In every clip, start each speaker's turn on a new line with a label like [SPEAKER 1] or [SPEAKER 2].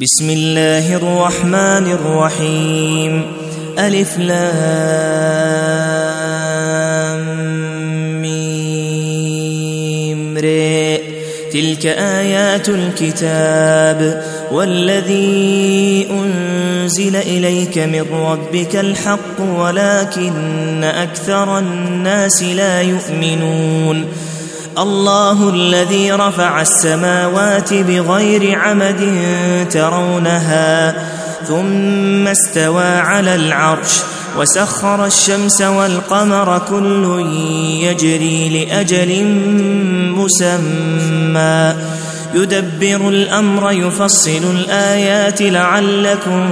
[SPEAKER 1] بسم الله الرحمن الرحيم. ألف لام ميم ر. تلك آيات الكتاب والذي أنزل إليك من ربك الحق ولكن أكثر الناس لا يؤمنون. الله الذي رفع السماوات بغير عمد ترونها ثم استوى على العرش وسخر الشمس والقمر كل يجري لأجل مسمى يدبر الأمر يفصل الآيات لعلكم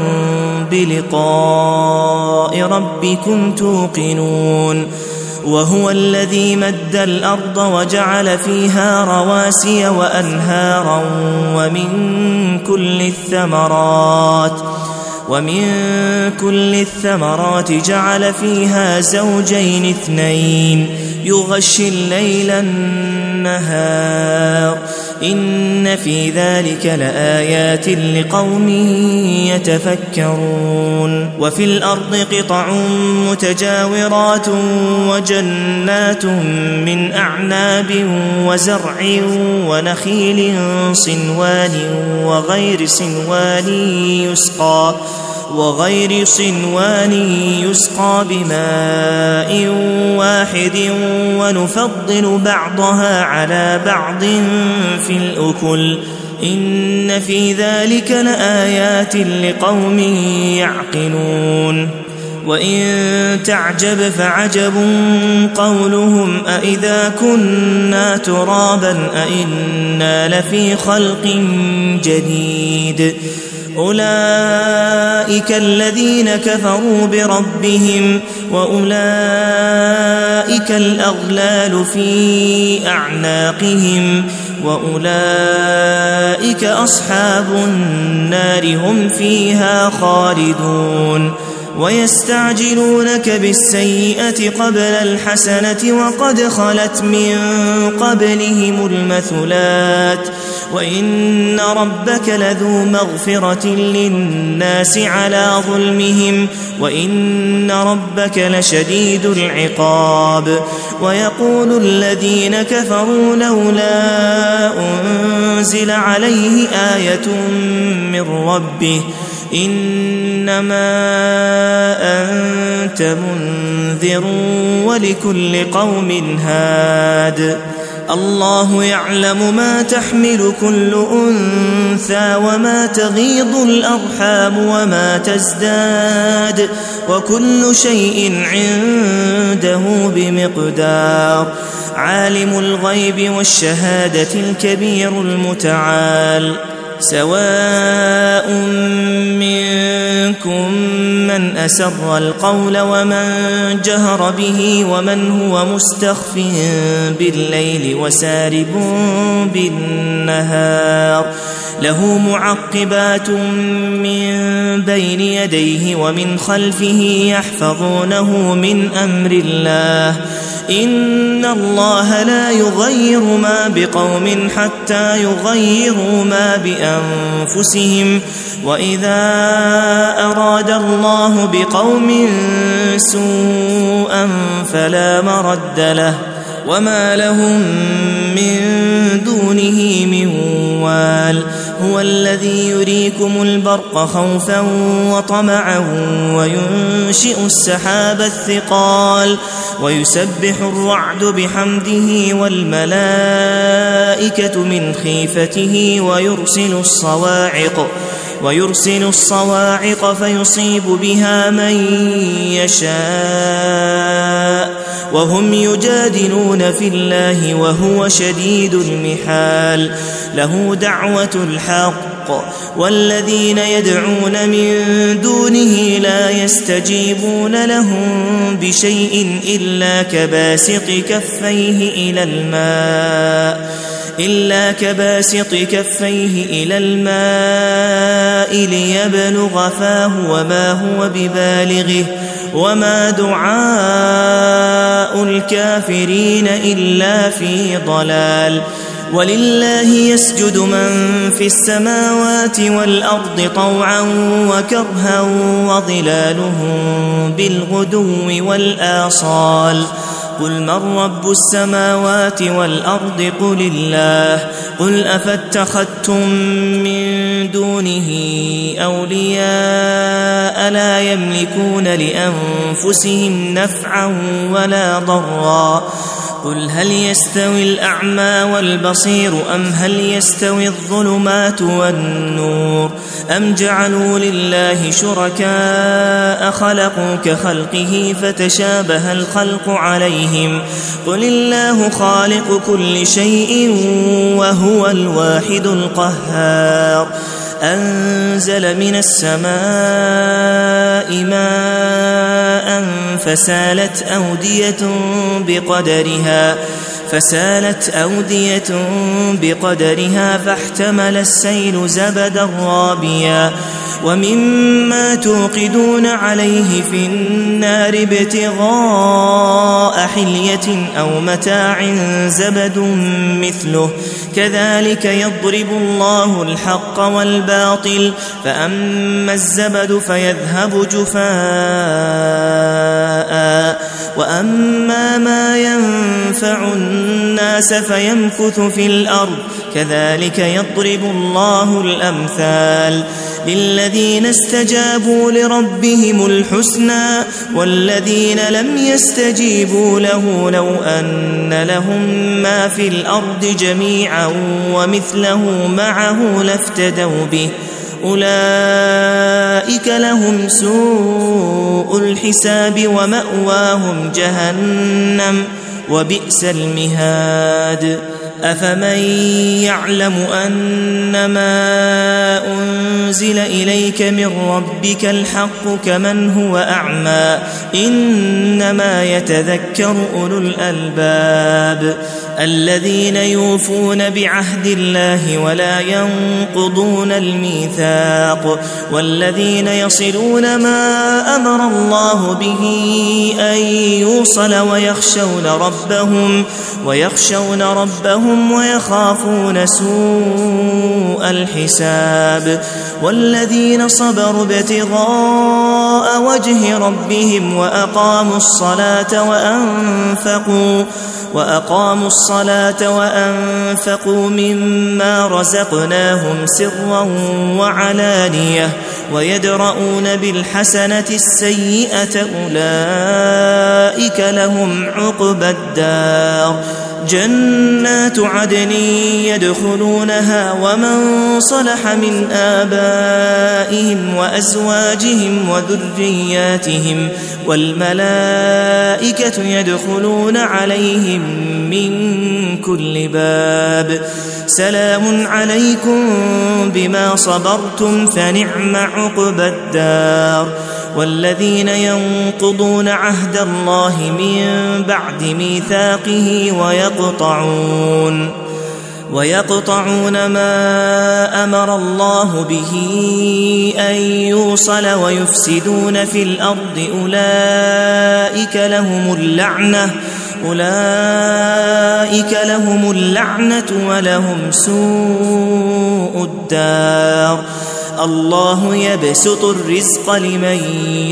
[SPEAKER 1] بلقاء ربكم توقنون. وهو الذي مد الأرض وجعل فيها رواسي وأنهارا ومن كل الثمرات جعل فيها زوجين اثنين يغشي الليل النهار إن في ذلك لآيات لقوم يتفكرون. وفي الأرض قطع متجاورات وجنات من أعناب وزرع ونخيل صنوان وغير صنوان يسقى بماء واحد ونفضل بعضها على بعض في الأكل إن في ذلك لآيات لقوم يعقلون. وإن تعجب فعجب قولهم أإذا كنا ترابا أإنا لفي خلق جديد أولئك الذين كفروا بربهم وأولئك الأغلال في أعناقهم وأولئك أصحاب النار هم فيها خالدون. ويستعجلونك بالسيئة قبل الحسنة وقد خلت من قبلهم المثلات وإن ربك لذو مغفرة للناس على ظلمهم وإن ربك لشديد العقاب. ويقول الذين كفروا لولا أنزل عليه آية من ربه إنما أنت منذر ولكل قوم هاد. الله يعلم ما تحمل كل أنثى وما تغيض الأرحام وما تزداد وكل شيء عنده بمقدار. عالم الغيب والشهادة الكبير المتعال. سواء منكم من أسر القول ومن جهر به ومن هو مستخف بالليل وسارب بالنهار له معقبات من بين يديه ومن خلفه يحفظونه من أمر الله إن الله لا يغير ما بقوم حتى يغيروا ما بأنفسهم وإذا أراد الله بقوم سوءا فلا مرد له وما لهم من دونه من وال. هو الذي يريكم البرق خوفا وطمعا وينشئ السحاب الثقال ويسبح الرعد بحمده والملائكة من خيفته ويرسل الصواعق فيصيب بها من يشاء وهم يجادلون في الله وهو شديد المحال. له دعوة الحق والذين يدعون من دونه لا يستجيبون لهم بشيء إلا كباسط كفيه إلى الماء ليبلغ فاه وما هو ببالغه وما دعاء الكافرين إلا في ضلال. ولله يسجد من في السماوات والأرض طوعا وكرها وظلالهم بالغدو والآصال قل من رب السماوات والأرض قل الله قل أفاتخذتم من دونه أولياء لا يملكون لأنفسهم نفعا ولا ضرا قل هل يستوي الأعمى والبصير أم هل يستوي الظلمات والنور أم جعلوا لله شركاء خلقوا كخلقه فتشابه الخلق عليهم قل الله خالق كل شيء وهو الواحد القهار أنزل من السماء ماء فسالت أودية بقدرها فاحتمل السيل زبدا رابيا ومما توقدون عليه في النار ابتغاء حلية أو متاع زبد مثله كذلك يضرب الله الحق والباطل فأما الزبد فيذهب جفاء وأما ما ينفع الناس فيمكث في الأرض كذلك يضرب الله الأمثال للذين استجابوا لربهم الحسنى والذين لم يستجيبوا له لو أن لهم ما في الأرض جميعا ومثله معه لافتدوا به أولئك لهم سوء الحساب ومأواهم جهنم وبئس المهاد أفمن يعلم أنما أنزل إليك من ربك الحق كمن هو أعمى إنما يتذكر أولو الألباب الذين يوفون بعهد الله ولا ينقضون الميثاق والذين يصلون ما أمر الله به أن يوصل ويخشون ربهم ويخافون سوء الحساب والذين صبروا ابتغاء وجه ربهم وأقاموا الصلاة وأنفقوا مما رزقناهم سرا وعلانية ويدرؤون بالحسنة السيئة أولئك لهم عقبى الدار جنات عدن يدخلونها ومن صلح من آبائهم وأزواجهم وذرياتهم والملائكة يدخلون عليهم من كل باب سلام عليكم بما صبرتم فنعم عقبى الدار والذين ينقضون عهد الله من بعد ميثاقه ويقطعون ما أمر الله به أن يوصل ويفسدون في الأرض أولئك لهم اللعنة ولهم سوء الدار الله يبسط الرزق لمن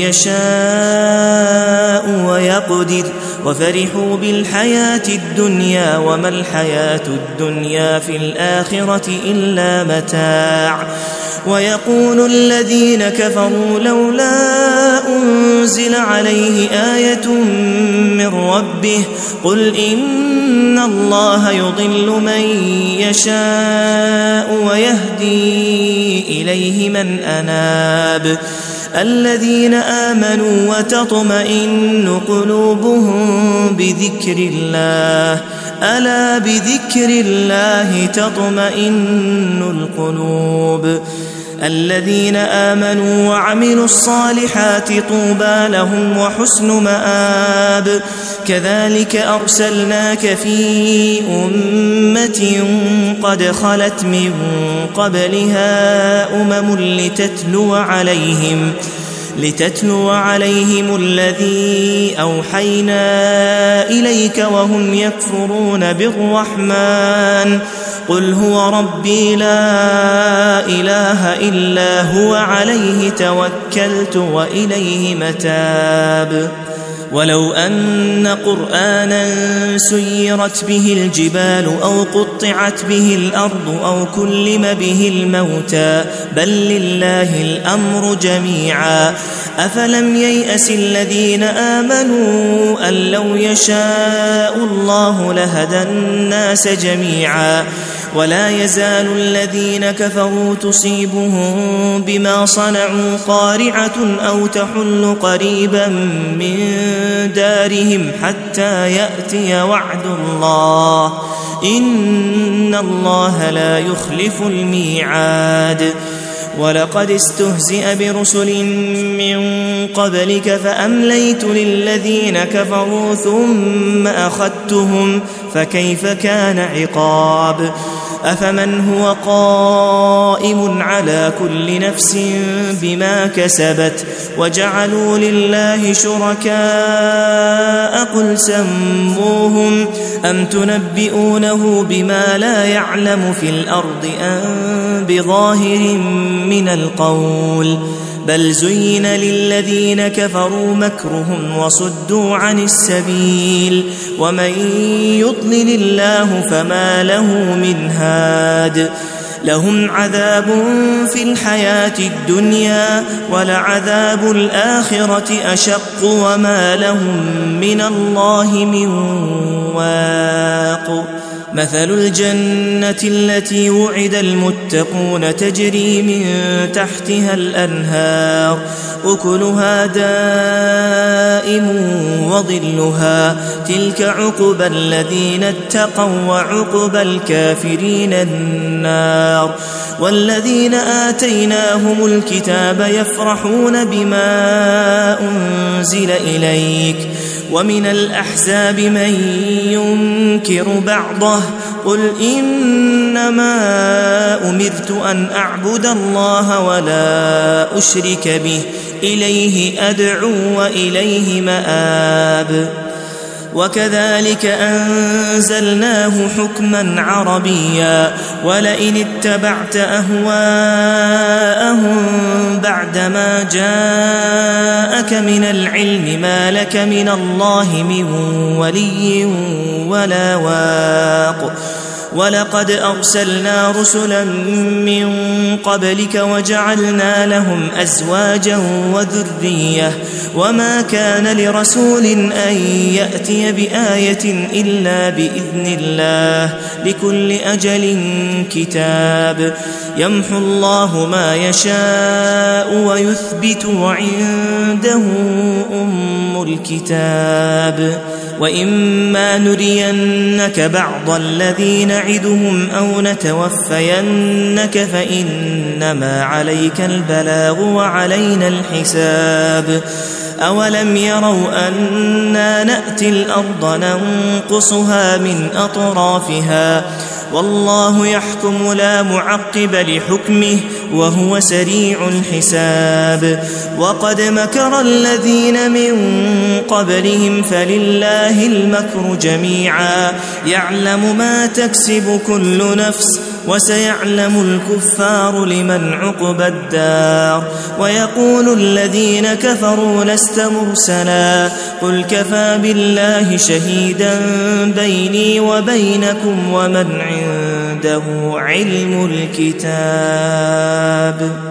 [SPEAKER 1] يشاء ويقدر وفرحوا بالحياة الدنيا وما الحياة الدنيا في الآخرة إلا متاع ويقول الذين كفروا لولا أنزل عليه آية من ربه قل إن الله يضل من يشاء ويهدي إليه من أناب الذين آمنوا وتطمئن قلوبهم بذكر الله ألا بذكر الله تطمئن القلوب الذين آمنوا وعملوا الصالحات طوبى لهم وحسن مآب كذلك أرسلناك في أمة قد خلت من قبلها لتتلو عليهم الذي أوحينا إليك وهم يكفرون بالرحمن قل هو ربي لا إله إلا هو عليه توكلت وإليه متاب ولو أن قرآنا سيرت به الجبال أو قطعت به الأرض أو كلم به الموتى بل لله الأمر جميعا أفلم ييأس الذين آمنوا أن لو يشاء الله لهدى الناس جميعا ولا يزال الذين كفروا تصيبهم بما صنعوا قارعة أو تحل قريبا من دارهم حتى يأتي وعد الله إن الله لا يخلف الميعاد ولقد استهزئ برسل من قبلك فأمليت للذين كفروا ثم أخذتهم فكيف كان عقاب أفمن هو قائم على كل نفس بما كسبت وجعلوا لله شركاء قل سموهم أم تنبئونه بما لا يعلم في الأرض أم بظاهر من القول بل زين للذين كفروا مكرهم وصدوا عن السبيل ومن يضلل الله فما له من هاد لهم عذاب في الحياة الدنيا ولعذاب الآخرة أشق وما لهم من الله من واق مثل الجنة التي وعد المتقون تجري من تحتها الأنهار أكلها دائم وظلها تلك عقبى الذين اتقوا وعقبى الكافرين النار والذين آتيناهم الكتاب يفرحون بما أنزل إليك ومن الأحزاب من ينكر بعضه قل إنما أمرت أن أعبد الله ولا أشرك به إليه أدعو وإليه مآب وكذلك أنزلناه حكما عربيا ولئن اتبعت أهواءهم بعدما جاءك من العلم ما لك من الله من ولي ولا واق ولقد أرسلنا رسلا من قبلك وجعلنا لهم أزواجا وذرية وما كان لرسول أن يأتي بآية إلا بإذن الله لكل أجل كتاب يمحو الله ما يشاء ويثبت وعنده أم الكتاب وإما نرينك بعض الذي نعدهم أو نتوفينك فإنما عليك البلاغ وعلينا الحساب أولم يروا أنا نأتي الأرض ننقصها من أطرافها والله يحكم لا معقب لحكمه وهو سريع الحساب وقد مكر الذين من قبلهم فلله المكر جميعا يعلم ما تكسب كل نفس وسيعلم الكفار لمن عقبى الدار ويقول الذين كفروا لست مرسلا قل كفى بالله شهيدا بيني وبينكم ومن عنده علم الكتاب